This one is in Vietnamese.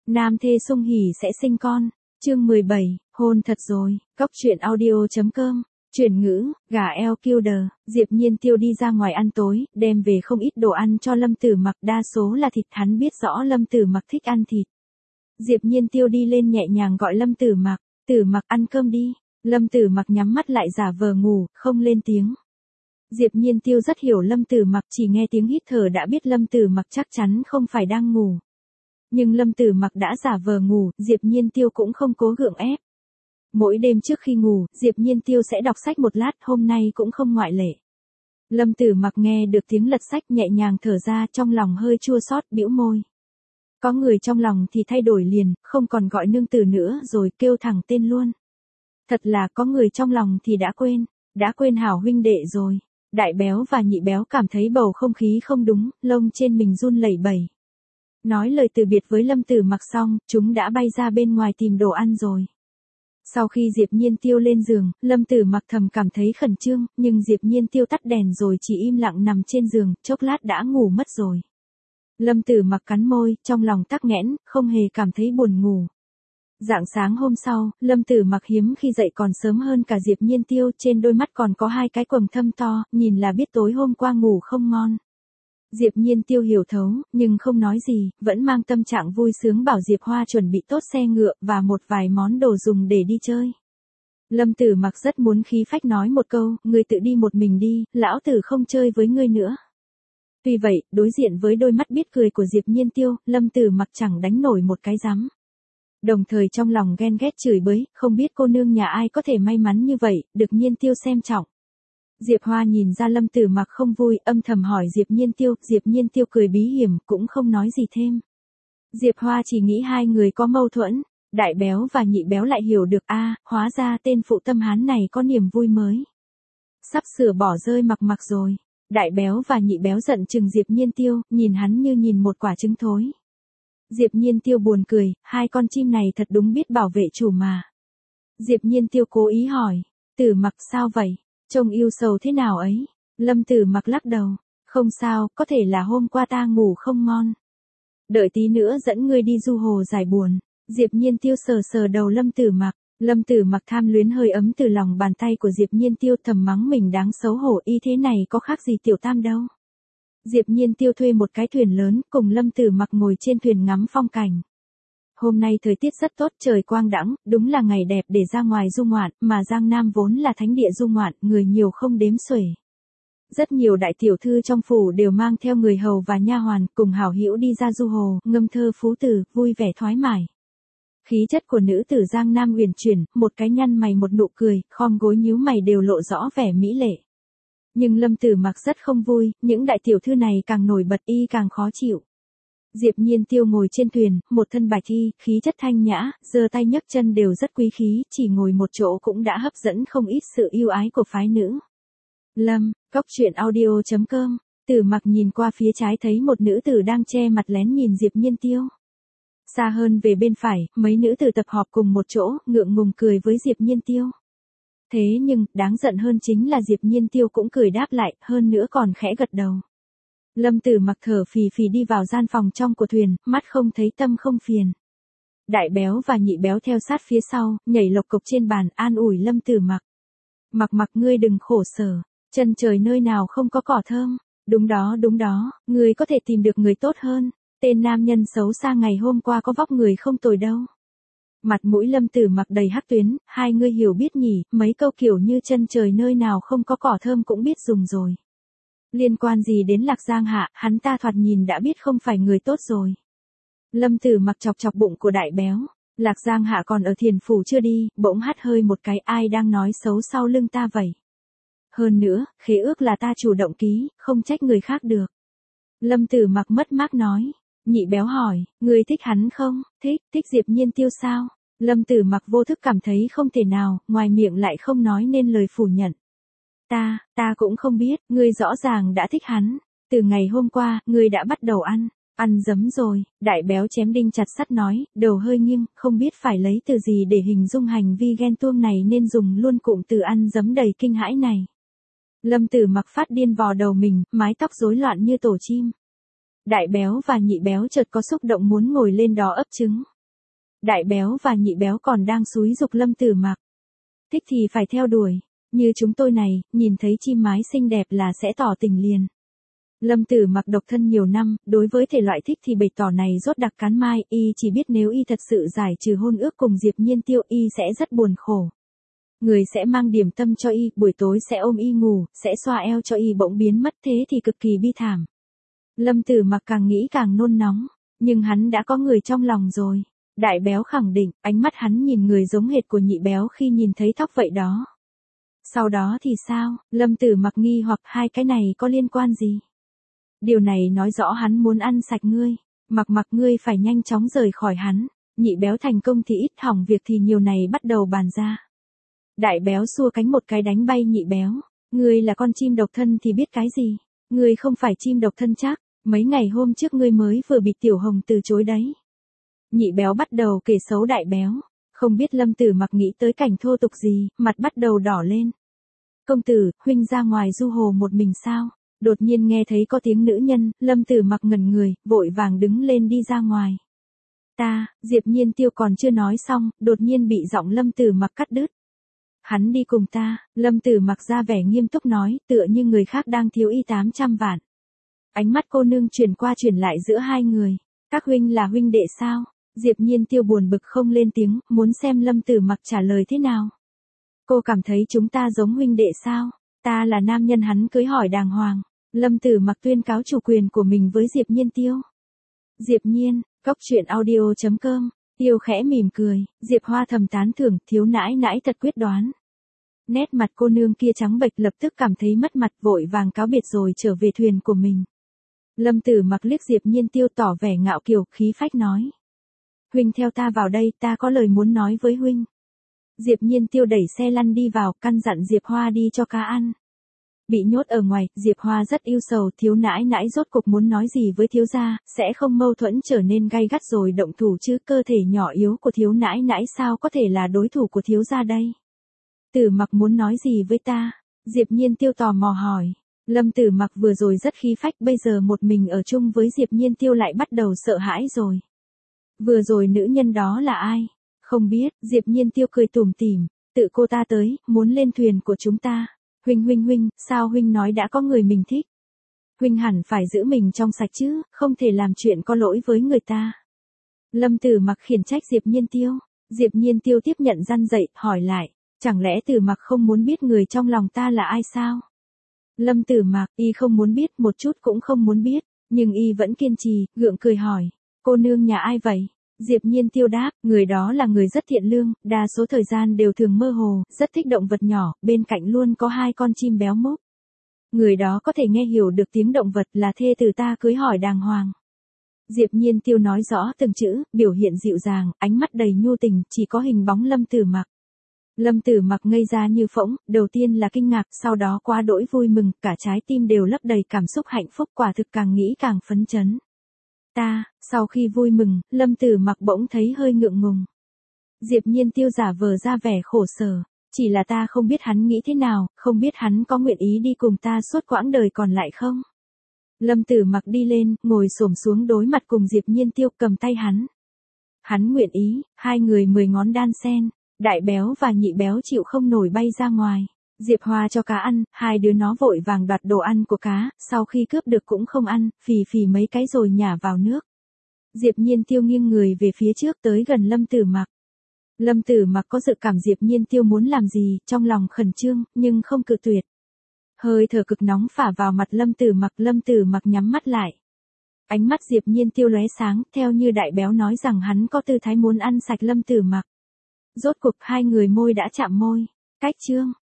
Nam thê sung hỉ sẽ sinh con. Chương 17, hôn thật rồi. Cóc truyện audio.com. Chuyển ngữ, gà eo killer. Diệp Nhiên Tiêu đi ra ngoài ăn tối, đem về không ít đồ ăn cho Lâm Tử Mặc, đa số là thịt, hắn biết rõ Lâm Tử Mặc thích ăn thịt. Diệp Nhiên Tiêu đi lên nhẹ nhàng gọi Lâm Tử Mặc, "Tử Mặc ăn cơm đi." Lâm Tử Mặc nhắm mắt lại giả vờ ngủ, không lên tiếng. Diệp Nhiên Tiêu rất hiểu Lâm Tử Mặc, chỉ nghe tiếng hít thở đã biết Lâm Tử Mặc chắc chắn không phải đang ngủ. Nhưng Lâm Tử Mặc đã giả vờ ngủ, Diệp Nhiên Tiêu cũng không cố gượng ép. Mỗi đêm trước khi ngủ, Diệp Nhiên Tiêu sẽ đọc sách một lát, hôm nay cũng không ngoại lệ. Lâm Tử Mặc nghe được tiếng lật sách nhẹ nhàng thở ra, trong lòng hơi chua xót, bĩu môi. Có người trong lòng thì thay đổi liền, không còn gọi nương tử nữa rồi kêu thẳng tên luôn. Thật là có người trong lòng thì đã quên hảo huynh đệ rồi. Đại béo và nhị béo cảm thấy bầu không khí không đúng, lông trên mình run lẩy bẩy. Nói lời từ biệt với Lâm Tử Mặc xong, chúng đã bay ra bên ngoài tìm đồ ăn rồi. Sau khi Diệp Nhiên Tiêu lên giường, Lâm Tử Mặc thầm cảm thấy khẩn trương, nhưng Diệp Nhiên Tiêu tắt đèn rồi chỉ im lặng nằm trên giường, chốc lát đã ngủ mất rồi. Lâm Tử Mặc cắn môi, trong lòng tắc nghẽn, không hề cảm thấy buồn ngủ. Rạng sáng hôm sau, Lâm Tử Mặc hiếm khi dậy còn sớm hơn cả Diệp Nhiên Tiêu, trên đôi mắt còn có hai cái quầng thâm to, nhìn là biết tối hôm qua ngủ không ngon. Diệp Nhiên Tiêu hiểu thấu, nhưng không nói gì, vẫn mang tâm trạng vui sướng bảo Diệp Hoa chuẩn bị tốt xe ngựa và một vài món đồ dùng để đi chơi. Lâm Tử Mặc rất muốn khí phách nói một câu, "Ngươi tự đi một mình đi, lão tử không chơi với ngươi nữa." Tuy vậy, đối diện với đôi mắt biết cười của Diệp Nhiên Tiêu, Lâm Tử Mặc chẳng đánh nổi một cái rắm. Đồng thời trong lòng ghen ghét chửi bới, không biết cô nương nhà ai có thể may mắn như vậy, được Nhiên Tiêu xem trọng. Diệp Hoa nhìn ra Lâm Tử Mặc không vui, âm thầm hỏi Diệp Nhiên Tiêu cười bí hiểm, cũng không nói gì thêm. Diệp Hoa chỉ nghĩ hai người có mâu thuẫn, đại béo và nhị béo lại hiểu được hóa ra tên phụ tâm hán này có niềm vui mới. Sắp sửa bỏ rơi Mặc rồi. Đại béo và nhị béo giận chừng Diệp Nhiên Tiêu, nhìn hắn như nhìn một quả trứng thối. Diệp Nhiên Tiêu buồn cười, hai con chim này thật đúng biết bảo vệ chủ mà. Diệp Nhiên Tiêu cố ý hỏi, Tử Mặc sao vậy? Trông yêu sầu thế nào ấy? Lâm Tử Mặc lắc đầu, không sao, có thể là hôm qua ta ngủ không ngon. Đợi tí nữa dẫn ngươi đi du hồ giải buồn. Diệp Nhiên Tiêu sờ sờ đầu Lâm Tử Mặc. Lâm Tử Mặc tham luyến hơi ấm từ lòng bàn tay của Diệp Nhiên Tiêu, thầm mắng mình đáng xấu hổ, y thế này có khác gì tiểu tam đâu. Diệp Nhiên Tiêu thuê một cái thuyền lớn, cùng Lâm Tử Mặc ngồi trên thuyền ngắm phong cảnh. Hôm nay thời tiết rất tốt, trời quang đãng, đúng là ngày đẹp để ra ngoài du ngoạn, mà Giang Nam vốn là thánh địa du ngoạn, người nhiều không đếm xuể. Rất nhiều đại tiểu thư trong phủ đều mang theo người hầu và nha hoàn, cùng hảo hữu đi ra du hồ, ngâm thơ phú tử, vui vẻ thoải mái. Khí chất của nữ tử Giang Nam uyển chuyển, một cái nhăn mày một nụ cười, khom gối nhíu mày đều lộ rõ vẻ mỹ lệ. Nhưng Lâm Tử Mặc rất không vui, những đại tiểu thư này càng nổi bật y càng khó chịu. Diệp Nhiên Tiêu ngồi trên thuyền, một thân bạch y, khí chất thanh nhã, giơ tay nhấc chân đều rất quý khí, chỉ ngồi một chỗ cũng đã hấp dẫn không ít sự yêu ái của phái nữ. Cóc truyện audio.com. Tử Mặc nhìn qua phía trái thấy một nữ tử đang che mặt lén nhìn Diệp Nhiên Tiêu. Xa hơn về bên phải, mấy nữ tử tập họp cùng một chỗ, ngượng ngùng cười với Diệp Nhiên Tiêu. Thế nhưng, đáng giận hơn chính là Diệp Nhiên Tiêu cũng cười đáp lại, hơn nữa còn khẽ gật đầu. Lâm Tử Mặc thở phì phì đi vào gian phòng trong của thuyền, mắt không thấy tâm không phiền. Đại béo và nhị béo theo sát phía sau, nhảy lộc cộc trên bàn, an ủi Lâm Tử Mặc. Mặc ngươi đừng khổ sở, chân trời nơi nào không có cỏ thơm. Đúng đó, ngươi có thể tìm được người tốt hơn. Tên nam nhân xấu xa ngày hôm qua có vóc người không tồi đâu. Mặt mũi Lâm Tử Mặc đầy hắc tuyến, hai ngươi hiểu biết nhỉ, mấy câu kiểu như chân trời nơi nào không có cỏ thơm cũng biết dùng rồi. Liên quan gì đến Lạc Giang Hạ, hắn ta thoạt nhìn đã biết không phải người tốt rồi. Lâm Tử Mặc chọc chọc bụng của đại béo. Lạc Giang Hạ còn ở Thiền Phủ chưa đi, bỗng hắt hơi một cái, ai đang nói xấu sau lưng ta vậy? Hơn nữa, khế ước là ta chủ động ký, không trách người khác được. Lâm Tử Mặc mất mát nói. Nhị béo hỏi, ngươi thích hắn không? Thích Diệp Nhiên Tiêu sao? Lâm Tử Mặc vô thức cảm thấy không thể nào, ngoài miệng lại không nói nên lời phủ nhận. Ta cũng không biết, ngươi rõ ràng đã thích hắn. Từ ngày hôm qua, ngươi đã bắt đầu ăn giấm rồi. Đại béo chém đinh chặt sắt nói, đầu hơi nghiêng, không biết phải lấy từ gì để hình dung hành vi ghen tuông này nên dùng luôn cụm từ ăn giấm đầy kinh hãi này. Lâm Tử Mặc phát điên vò đầu mình, mái tóc rối loạn như tổ chim. Đại béo và nhị béo chợt có xúc động muốn ngồi lên đó ấp trứng. Đại béo và nhị béo còn đang xúi giục Lâm Tử Mặc. Thích thì phải theo đuổi. Như chúng tôi này, nhìn thấy chim mái xinh đẹp là sẽ tỏ tình liền. Lâm Tử Mặc độc thân nhiều năm, đối với thể loại thích thì bày tỏ này rốt đặc cán mai, y chỉ biết nếu y thật sự giải trừ hôn ước cùng Diệp Nhiên Tiêu y sẽ rất buồn khổ. Người sẽ mang điểm tâm cho y, buổi tối sẽ ôm y ngủ, sẽ xoa eo cho y bỗng biến mất thế thì cực kỳ bi thảm. Lâm Tử Mặc càng nghĩ càng nôn nóng, nhưng hắn đã có người trong lòng rồi. Đại béo khẳng định, ánh mắt hắn nhìn người giống hệt của nhị béo khi nhìn thấy tóc vậy đó. Sau đó thì sao? Lâm Tử Mặc nghi hoặc hai cái này có liên quan gì? Điều này nói rõ hắn muốn ăn sạch ngươi. Mặc ngươi phải nhanh chóng rời khỏi hắn. Nhị béo thành công thì ít, hỏng việc thì nhiều này bắt đầu bàn ra. Đại béo xua cánh một cái đánh bay nhị béo. Ngươi là con chim độc thân thì biết cái gì? Ngươi không phải chim độc thân chắc. Mấy ngày hôm trước ngươi mới vừa bị Tiểu Hồng từ chối đấy. Nhị béo bắt đầu kể xấu đại béo. Không biết Lâm Tử Mặc nghĩ tới cảnh thô tục gì, mặt bắt đầu đỏ lên. Công tử, huynh ra ngoài du hồ một mình sao? Đột nhiên nghe thấy có tiếng nữ nhân, Lâm Tử Mặc ngẩn người, vội vàng đứng lên đi ra ngoài. Diệp Nhiên Tiêu còn chưa nói xong, đột nhiên bị giọng Lâm Tử Mặc cắt đứt. Hắn đi cùng ta, Lâm Tử Mặc ra vẻ nghiêm túc nói, tựa như người khác đang thiếu y 800 vạn. Ánh mắt cô nương chuyển qua chuyển lại giữa hai người. Các huynh là huynh đệ sao? Diệp Nhiên Tiêu buồn bực không lên tiếng, muốn xem Lâm Tử Mặc trả lời thế nào. Cô cảm thấy chúng ta giống huynh đệ sao? Ta là nam nhân hắn cưới hỏi đàng hoàng. Lâm Tử Mặc tuyên cáo chủ quyền của mình với Diệp Nhiên Tiêu. Diệp Nhiên, coctruyện.audio.com, Tiêu khẽ mỉm cười, Diệp Hoa thầm tán thưởng, thiếu nãi nãi thật quyết đoán. Nét mặt cô nương kia trắng bệch, lập tức cảm thấy mất mặt, vội vàng cáo biệt rồi trở về thuyền của mình. Lâm Tử Mặc liếc Diệp Nhiên Tiêu tỏ vẻ ngạo kiều, khí phách nói. Huynh theo ta vào đây, ta có lời muốn nói với huynh. Diệp Nhiên Tiêu đẩy xe lăn đi vào, căn dặn Diệp Hoa đi cho cá ăn. Bị nhốt ở ngoài, Diệp Hoa rất ưu sầu, thiếu nãi nãi rốt cục muốn nói gì với thiếu gia, sẽ không mâu thuẫn trở nên gay gắt rồi động thủ chứ, cơ thể nhỏ yếu của thiếu nãi nãi sao có thể là đối thủ của thiếu gia đây. Tử Mặc muốn nói gì với ta? Diệp Nhiên Tiêu tò mò hỏi. Lâm Tử Mặc vừa rồi rất khí phách, bây giờ một mình ở chung với Diệp Nhiên Tiêu lại bắt đầu sợ hãi rồi. Vừa rồi nữ nhân đó là ai? Không biết, Diệp Nhiên Tiêu cười tủm tỉm, tự cô ta tới, muốn lên thuyền của chúng ta. Huynh, sao huynh nói đã có người mình thích? Huynh hẳn phải giữ mình trong sạch chứ, không thể làm chuyện có lỗi với người ta. Lâm Tử Mặc khiển trách Diệp Nhiên Tiêu. Diệp Nhiên Tiêu tiếp nhận răn dạy, hỏi lại, chẳng lẽ Tử Mặc không muốn biết người trong lòng ta là ai sao? Lâm Tử Mặc, y không muốn biết, một chút cũng không muốn biết, nhưng y vẫn kiên trì, gượng cười hỏi, cô nương nhà ai vậy? Diệp Nhiên Tiêu đáp, người đó là người rất thiện lương, đa số thời gian đều thường mơ hồ, rất thích động vật nhỏ, bên cạnh luôn có hai con chim béo mốc. Người đó có thể nghe hiểu được tiếng động vật, là thê tử ta cưới hỏi đàng hoàng. Diệp Nhiên Tiêu nói rõ từng chữ, biểu hiện dịu dàng, ánh mắt đầy nhu tình, chỉ có hình bóng Lâm Tử Mặc. Lâm Tử Mặc ngây ra như phỗng, đầu tiên là kinh ngạc, sau đó quá đỗi vui mừng, cả trái tim đều lấp đầy cảm xúc hạnh phúc, quả thực càng nghĩ càng phấn chấn. Sau khi vui mừng, Lâm Tử Mặc bỗng thấy hơi ngượng ngùng. Diệp Nhiên Tiêu giả vờ ra vẻ khổ sở, chỉ là ta không biết hắn nghĩ thế nào, không biết hắn có nguyện ý đi cùng ta suốt quãng đời còn lại không? Lâm Tử Mặc đi lên, ngồi xổm xuống đối mặt cùng Diệp Nhiên Tiêu, cầm tay hắn. Hắn nguyện ý, hai người 10 ngón đan sen, đại béo và nhị béo chịu không nổi bay ra ngoài. Diệp Hoa cho cá ăn, hai đứa nó vội vàng đoạt đồ ăn của cá, sau khi cướp được cũng không ăn, phì mấy cái rồi nhả vào nước. Diệp Nhiên Tiêu nghiêng người về phía trước tới gần Lâm Tử Mặc. Lâm Tử Mặc có dự cảm Diệp Nhiên Tiêu muốn làm gì, trong lòng khẩn trương, nhưng không cự tuyệt. Hơi thở cực nóng phả vào mặt Lâm Tử Mặc nhắm mắt lại. Ánh mắt Diệp Nhiên Tiêu lóe sáng, theo như đại béo nói rằng hắn có tư thái muốn ăn sạch Lâm Tử Mặc. Rốt cuộc hai người môi đã chạm môi. Cách chương